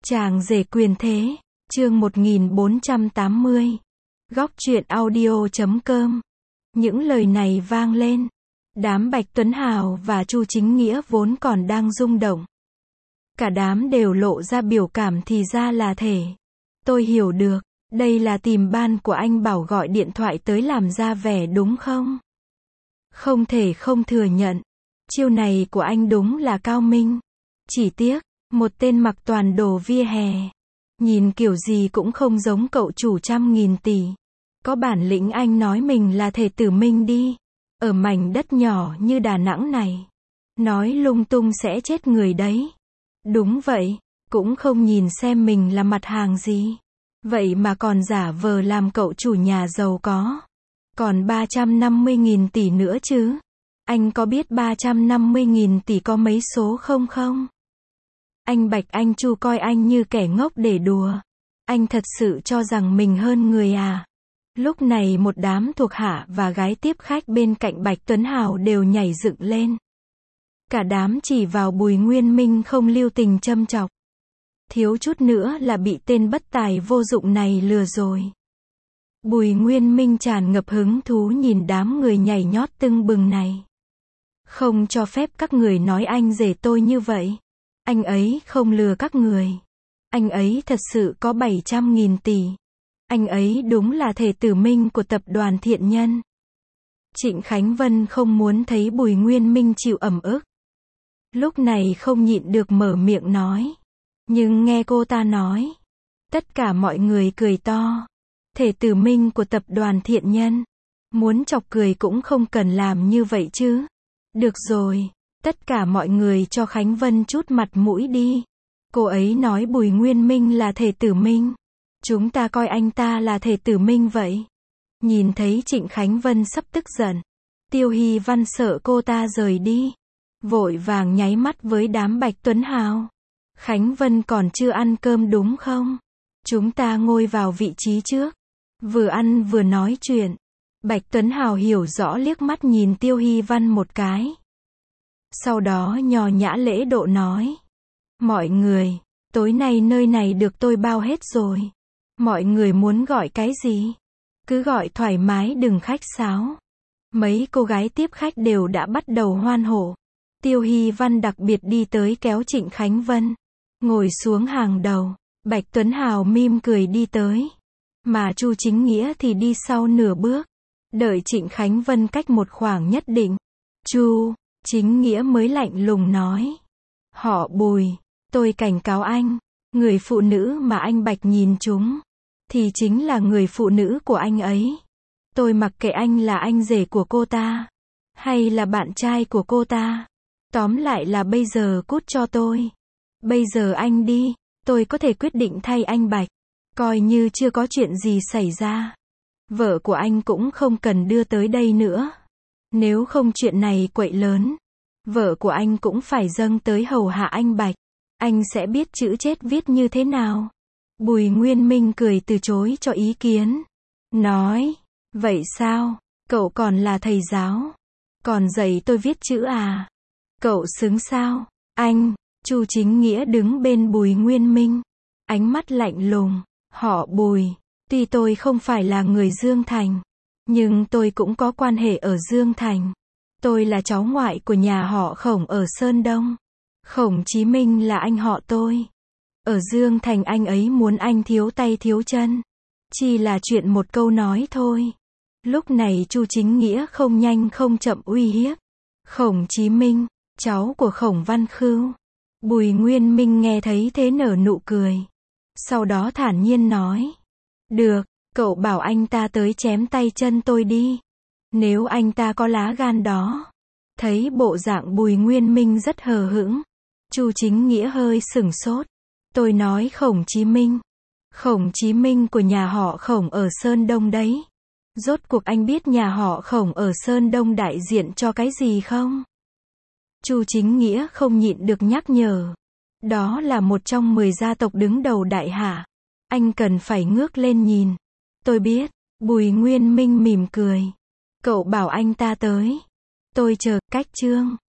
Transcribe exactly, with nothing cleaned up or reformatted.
Chàng rể quyền thế, chương một nghìn bốn trăm tám mươi. Góc truyện audio chấm com. Những lời này vang lên. Đám Bạch Tuấn Hào và Chu Chính Nghĩa vốn còn đang rung động. Cả đám đều lộ ra biểu cảm thì ra là thể. Tôi hiểu được, đây là tìm ban của anh Bảo gọi điện thoại tới làm ra vẻ đúng không? Không thể không thừa nhận. Chiêu này của anh đúng là cao minh. Chỉ tiếc, một tên mặc toàn đồ vỉa hè. Nhìn kiểu gì cũng không giống cậu chủ trăm nghìn tỷ. Có bản lĩnh anh nói mình là thể tử minh đi. Ở mảnh đất nhỏ như Đà Nẵng này. Nói lung tung sẽ chết người đấy. Đúng vậy, cũng không nhìn xem mình là mặt hàng gì. Vậy mà còn giả vờ làm cậu chủ nhà giàu có. Còn ba trăm năm mươi nghìn tỷ nữa chứ. Anh có biết ba trăm năm mươi nghìn tỷ có mấy số không không? Anh Bạch anh Chu coi anh như kẻ ngốc để đùa. Anh thật sự cho rằng mình hơn người à? Lúc này một đám thuộc hạ và gái tiếp khách bên cạnh Bạch Tuấn Hào đều nhảy dựng lên. Cả đám chỉ vào Bùi Nguyên Minh không lưu tình châm chọc. Thiếu chút nữa là bị tên bất tài vô dụng này lừa rồi. Bùi Nguyên Minh tràn ngập hứng thú nhìn đám người nhảy nhót tưng bừng này. Không cho phép các người nói anh rể tôi như vậy. Anh ấy không lừa các người. Anh ấy thật sự có bảy trăm nghìn tỷ. Anh ấy đúng là thể tử minh của tập đoàn Thiện Nhân. Trịnh Khánh Vân không muốn thấy Bùi Nguyên Minh chịu ẩm ức. Lúc này không nhịn được mở miệng nói. Nhưng nghe cô ta nói. Tất cả mọi người cười to. Thể tử minh của tập đoàn Thiện Nhân. Muốn chọc cười cũng không cần làm như vậy chứ. Được rồi. Tất cả mọi người cho Khánh Vân chút mặt mũi đi. Cô ấy nói Bùi Nguyên Minh là thể tử minh. Chúng ta coi anh ta là thể tử minh vậy. Nhìn thấy Trịnh Khánh Vân sắp tức giận. Tiêu Hy Văn sợ cô ta rời đi. Vội vàng nháy mắt với đám Bạch Tuấn Hào. Khánh Vân còn chưa ăn cơm đúng không? Chúng ta ngồi vào vị trí trước. Vừa ăn vừa nói chuyện. Bạch Tuấn Hào hiểu rõ liếc mắt nhìn Tiêu Hy Văn một cái. Sau đó nho nhã lễ độ nói. Mọi người, tối nay nơi này được tôi bao hết rồi. Mọi người muốn gọi cái gì? Cứ gọi thoải mái đừng khách sáo. Mấy cô gái tiếp khách đều đã bắt đầu hoan hô. Tiêu Hy Văn đặc biệt đi tới kéo Trịnh Khánh Vân. Ngồi xuống hàng đầu. Bạch Tuấn Hào mỉm cười đi tới. Mà Chu Chính Nghĩa thì đi sau nửa bước. Đợi Trịnh Khánh Vân cách một khoảng nhất định. Chu Chính Nghĩa mới lạnh lùng nói. Họ Bùi, tôi cảnh cáo anh. Người phụ nữ mà anh Bạch nhìn chúng. Thì chính là người phụ nữ của anh ấy. Tôi mặc kệ anh là anh rể của cô ta. Hay là bạn trai của cô ta. Tóm lại là bây giờ cút cho tôi. Bây giờ anh đi. Tôi có thể quyết định thay anh Bạch. Coi như chưa có chuyện gì xảy ra. Vợ của anh cũng không cần đưa tới đây nữa. Nếu không chuyện này quậy lớn. Vợ của anh cũng phải dâng tới hầu hạ anh Bạch. Anh sẽ biết chữ chết viết như thế nào. Bùi Nguyên Minh cười từ chối cho ý kiến. Nói. Vậy sao? Cậu còn là thầy giáo. Còn dạy tôi viết chữ à? Cậu xứng sao? Anh. Chu Chính Nghĩa đứng bên Bùi Nguyên Minh. Ánh mắt lạnh lùng. Họ Bùi. Tuy tôi không phải là người Dương Thành. Nhưng tôi cũng có quan hệ ở Dương Thành. Tôi là cháu ngoại của nhà họ Khổng ở Sơn Đông. Khổng Chí Minh là anh họ tôi. Ở Dương Thành anh ấy muốn anh thiếu tay thiếu chân. Chỉ là chuyện một câu nói thôi. Lúc này Chu Chính Nghĩa không nhanh không chậm uy hiếp. Khổng Chí Minh, cháu của Khổng Văn Khưu. Bùi Nguyên Minh nghe thấy thế nở nụ cười. Sau đó thản nhiên nói. Được, cậu bảo anh ta tới chém tay chân tôi đi. Nếu anh ta có lá gan đó. Thấy bộ dạng Bùi Nguyên Minh rất hờ hững. Chu Chính Nghĩa hơi sửng sốt. Tôi nói Khổng Chí Minh. Khổng Chí Minh của nhà họ Khổng ở Sơn Đông đấy. Rốt cuộc anh biết nhà họ Khổng ở Sơn Đông đại diện cho cái gì không? Chu Chính Nghĩa không nhịn được nhắc nhở. Đó là một trong mười gia tộc đứng đầu đại hạ. Anh cần phải ngước lên nhìn. Tôi biết. Bùi Nguyên Minh mỉm cười. Cậu bảo anh ta tới. Tôi chờ, cách chương.